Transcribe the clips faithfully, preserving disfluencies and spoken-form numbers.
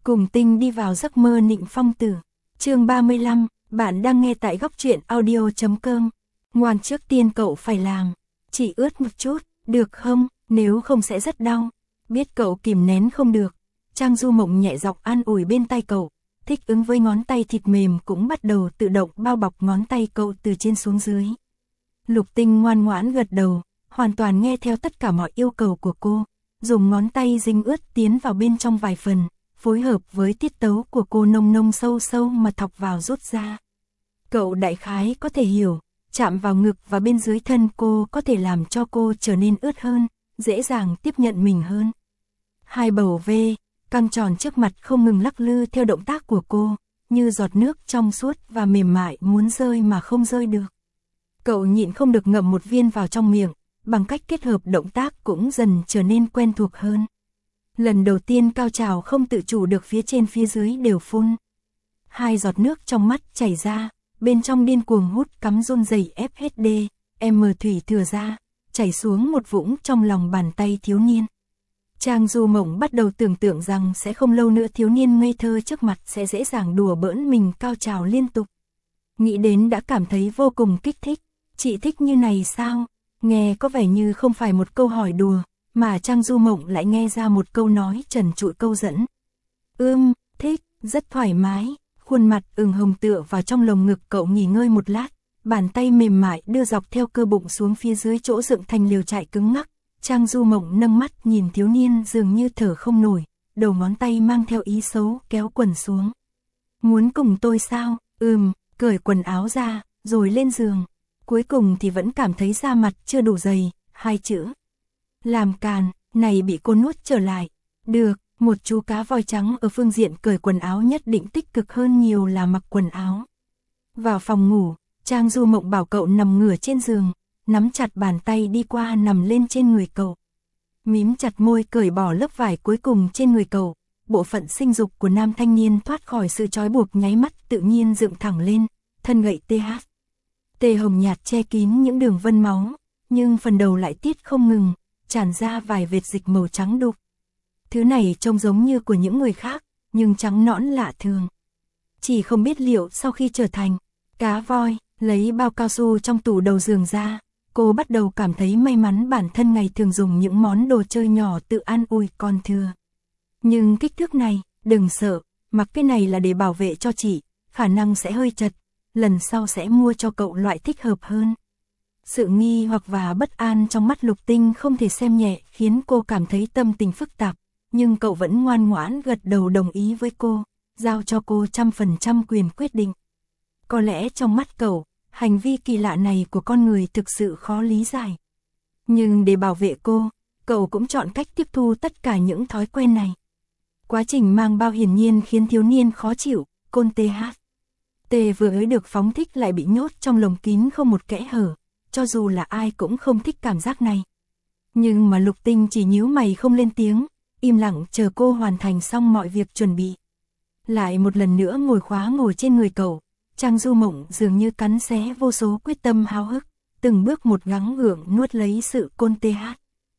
Cùng Tinh đi vào giấc mơ Nịnh Phong Tử. Chương ba mươi lăm, bạn đang nghe tại góc truyện audio chấm com. Ngoan, trước tiên cậu phải làm. Chỉ ướt một chút, được không? Nếu không sẽ rất đau. Biết cậu kìm nén không được, Trang Du Mộng nhẹ giọng an ủi bên tai cậu. Thích ứng với ngón tay thịt mềm cũng bắt đầu tự động bao bọc ngón tay cậu từ trên xuống dưới. Lục Tinh ngoan ngoãn gật đầu, hoàn toàn nghe theo tất cả mọi yêu cầu của cô, dùng ngón tay dính ướt tiến vào bên trong vài phần, phối hợp với tiết tấu của cô nông nông sâu sâu mà thọc vào rút ra. Cậu đại khái có thể hiểu, chạm vào ngực và bên dưới thân cô có thể làm cho cô trở nên ướt hơn, dễ dàng tiếp nhận mình hơn. Hai bầu vê, căng tròn trước mặt không ngừng lắc lư theo động tác của cô, như giọt nước trong suốt và mềm mại muốn rơi mà không rơi được. Cậu nhịn không được ngậm một viên vào trong miệng, bằng cách kết hợp động tác cũng dần trở nên quen thuộc hơn. Lần đầu tiên cao trào không tự chủ được, phía trên phía dưới đều phun. Hai giọt nước trong mắt chảy ra, bên trong điên cuồng hút cắm run rẩy ép hát đê, em thủy thừa ra, chảy xuống một vũng trong lòng bàn tay thiếu niên. Trang Du Mộng bắt đầu tưởng tượng rằng sẽ không lâu nữa thiếu niên ngây thơ trước mặt sẽ dễ dàng đùa bỡn mình cao trào liên tục. Nghĩ đến đã cảm thấy vô cùng kích thích. Chị thích như này sao? Nghe có vẻ như không phải một câu hỏi đùa, mà Trang Du Mộng lại nghe ra một câu nói trần trụi câu dẫn. Ưm, thích, rất thoải mái. Khuôn mặt ửng hồng tựa vào trong lồng ngực cậu nghỉ ngơi một lát, bàn tay mềm mại đưa dọc theo cơ bụng xuống phía dưới chỗ dựng thành liều trại cứng ngắc. Trang Du Mộng nâng mắt nhìn thiếu niên dường như thở không nổi, đầu ngón tay mang theo ý xấu kéo quần xuống. Muốn cùng tôi sao? Ừm, cởi quần áo ra, rồi lên giường. Cuối cùng thì vẫn cảm thấy da mặt chưa đủ dày, hai chữ. Làm càn, này bị cô nuốt trở lại. Được, một chú cá voi trắng ở phương diện cởi quần áo nhất định tích cực hơn nhiều là mặc quần áo. Vào phòng ngủ, Trang Du Mộng bảo cậu nằm ngửa trên giường, nắm chặt bàn tay đi qua nằm lên trên người cậu. Mím chặt môi cởi bỏ lớp vải cuối cùng trên người cậu, bộ phận sinh dục của nam thanh niên thoát khỏi sự trói buộc nháy mắt tự nhiên dựng thẳng lên, thân gậy tê hát. Tê hồng nhạt che kín những đường vân máu, nhưng phần đầu lại tiết không ngừng, tràn ra vài vệt dịch màu trắng đục. Thứ này trông giống như của những người khác, nhưng trắng nõn lạ thường. Chỉ không biết liệu sau khi trở thành cá voi, lấy bao cao su trong tủ đầu giường ra, cô bắt đầu cảm thấy may mắn bản thân ngày thường dùng những món đồ chơi nhỏ tự an ủi còn thừa. Nhưng kích thước này, đừng sợ, mặc cái này là để bảo vệ cho chị, khả năng sẽ hơi chật, lần sau sẽ mua cho cậu loại thích hợp hơn. Sự nghi hoặc và bất an trong mắt Lục Tinh không thể xem nhẹ khiến cô cảm thấy tâm tình phức tạp, nhưng cậu vẫn ngoan ngoãn gật đầu đồng ý với cô, giao cho cô trăm phần trăm quyền quyết định. Có lẽ trong mắt cậu, hành vi kỳ lạ này của con người thực sự khó lý giải. Nhưng để bảo vệ cô, cậu cũng chọn cách tiếp thu tất cả những thói quen này. Quá trình mang bao hiển nhiên khiến thiếu niên khó chịu, côn tê hát. Tê vừa mới được phóng thích lại bị nhốt trong lồng kín không một kẽ hở, cho dù là ai cũng không thích cảm giác này. Nhưng mà Lục Tinh chỉ nhíu mày không lên tiếng, im lặng chờ cô hoàn thành xong mọi việc chuẩn bị. Lại một lần nữa ngồi khóa ngồi trên người cậu, Trang Du Mộng dường như cắn xé vô số quyết tâm háo hức, từng bước một gắng gượng nuốt lấy sự côn tê hát.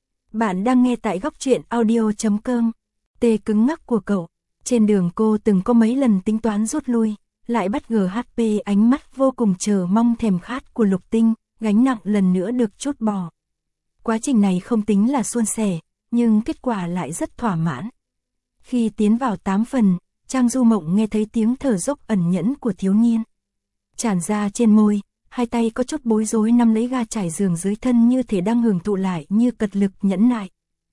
Bạn đang nghe tại góc truyện audio chấm com. Tê cứng ngắc của cậu, trên đường cô từng có mấy lần tính toán rút lui, lại bắt giê hát pê ánh mắt vô cùng chờ mong thèm khát của Lục Tinh, gánh nặng lần nữa được trút bỏ. Quá trình này không tính là suôn sẻ, nhưng kết quả lại rất thỏa mãn. Khi tiến vào tám phần, Trang Du Mộng nghe thấy tiếng thở dốc ẩn nhẫn của thiếu niên. Tràn ra trên môi, hai tay có chút bối rối nắm lấy ga trải giường dưới thân như thể đang hưởng thụ lại như cật lực nhẫn nại.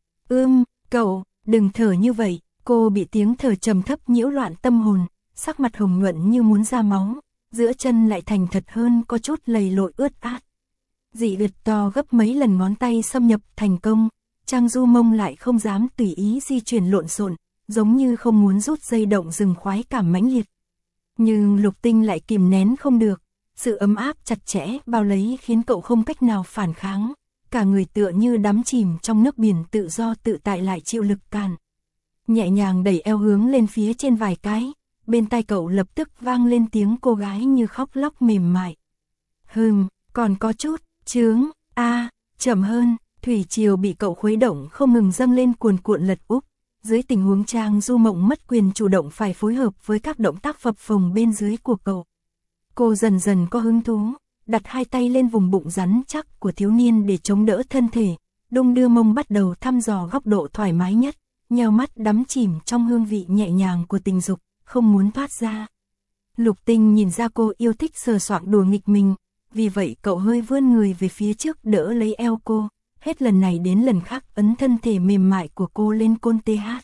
Ưm, cậu, đừng thở như vậy, cô bị tiếng thở trầm thấp nhiễu loạn tâm hồn, sắc mặt hồng nhuận như muốn ra máu, giữa chân lại thành thật hơn có chút lầy lội ướt át. Dị gật to gấp mấy lần ngón tay xâm nhập thành công, Trang Du Mộng lại không dám tùy ý di chuyển lộn xộn, giống như không muốn rút dây động rừng khoái cảm mãnh liệt. Nhưng Lục Tinh lại kìm nén không được, sự ấm áp chặt chẽ bao lấy khiến cậu không cách nào phản kháng, cả người tựa như đắm chìm trong nước biển tự do tự tại lại chịu lực cản. Nhẹ nhàng đẩy eo hướng lên phía trên vài cái, bên tai cậu lập tức vang lên tiếng cô gái như khóc lóc mềm mại. Hừm, còn có chút, chướng, a, chậm hơn, thủy triều bị cậu khuấy động không ngừng dâng lên cuồn cuộn lật úp, dưới tình huống Trang Du Mộng mất quyền chủ động phải phối hợp với các động tác phập phồng bên dưới của cậu. Cô dần dần có hứng thú, đặt hai tay lên vùng bụng rắn chắc của thiếu niên để chống đỡ thân thể, đung đưa mông bắt đầu thăm dò góc độ thoải mái nhất, nheo mắt đắm chìm trong hương vị nhẹ nhàng của tình dục, không muốn thoát ra. Lục Tinh nhìn ra cô yêu thích sờ soạng đùa nghịch mình, vì vậy cậu hơi vươn người về phía trước đỡ lấy eo cô, hết lần này đến lần khác ấn thân thể mềm mại của cô lên côn tê hát.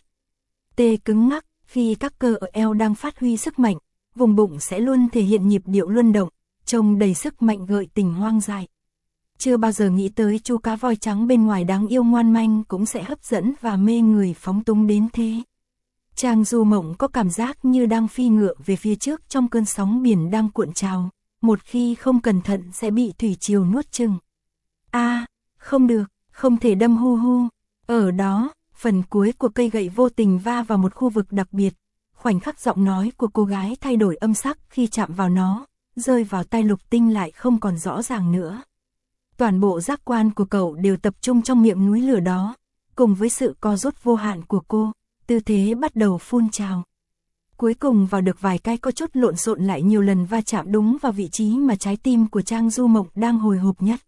Tê cứng ngắc, khi các cơ ở eo đang phát huy sức mạnh, vùng bụng sẽ luôn thể hiện nhịp điệu luân động, trông đầy sức mạnh gợi tình hoang dại. Chưa bao giờ nghĩ tới chú cá voi trắng bên ngoài đáng yêu ngoan manh cũng sẽ hấp dẫn và mê người phóng túng đến thế. Trang Du Mộng có cảm giác như đang phi ngựa về phía trước trong cơn sóng biển đang cuộn trào, một khi không cẩn thận sẽ bị thủy triều nuốt chửng. A, không được, không thể đâm hu hu. Ở đó, phần cuối của cây gậy vô tình va vào một khu vực đặc biệt, khoảnh khắc giọng nói của cô gái thay đổi âm sắc khi chạm vào nó, rơi vào tai Lục Tinh lại không còn rõ ràng nữa. Toàn bộ giác quan của cậu đều tập trung trong miệng núi lửa đó, cùng với sự co rút vô hạn của cô, tư thế bắt đầu phun trào. Cuối cùng vào được vài cái có chút lộn xộn lại nhiều lần va chạm đúng vào vị trí mà trái tim của Trang Du Mộng đang hồi hộp nhất.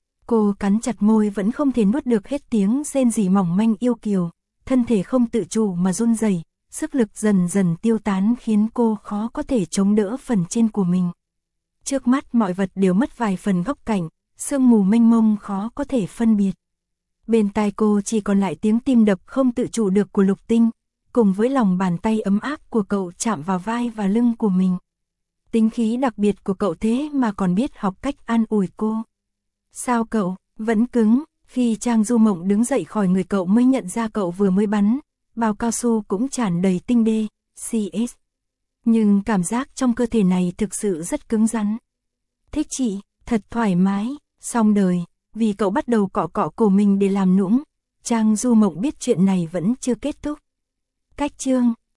Cô cắn chặt môi vẫn không thể nuốt được hết tiếng rên rỉ mỏng manh yêu kiều, thân thể không tự chủ mà run rẩy, sức lực dần dần tiêu tán khiến cô khó có thể chống đỡ phần trên của mình. Trước mắt mọi vật đều mất vài phần góc cạnh, sương mù mênh mông khó có thể phân biệt. Bên tai cô chỉ còn lại tiếng tim đập không tự chủ được của Lục Tinh, cùng với lòng bàn tay ấm áp của cậu chạm vào vai và lưng của mình. Tính khí đặc biệt của cậu thế mà còn biết học cách an ủi cô. Sao cậu, vẫn cứng? Khi Trang Du Mộng đứng dậy khỏi người cậu mới nhận ra cậu vừa mới bắn, bao cao su cũng tràn đầy tinh đê, xê ét. Nhưng cảm giác trong cơ thể này thực sự rất cứng rắn. Thích chị, thật thoải mái, xong đời, vì cậu bắt đầu cọ cọ cổ mình để làm nũng. Trang Du Mộng biết chuyện này vẫn chưa kết thúc. Cách chương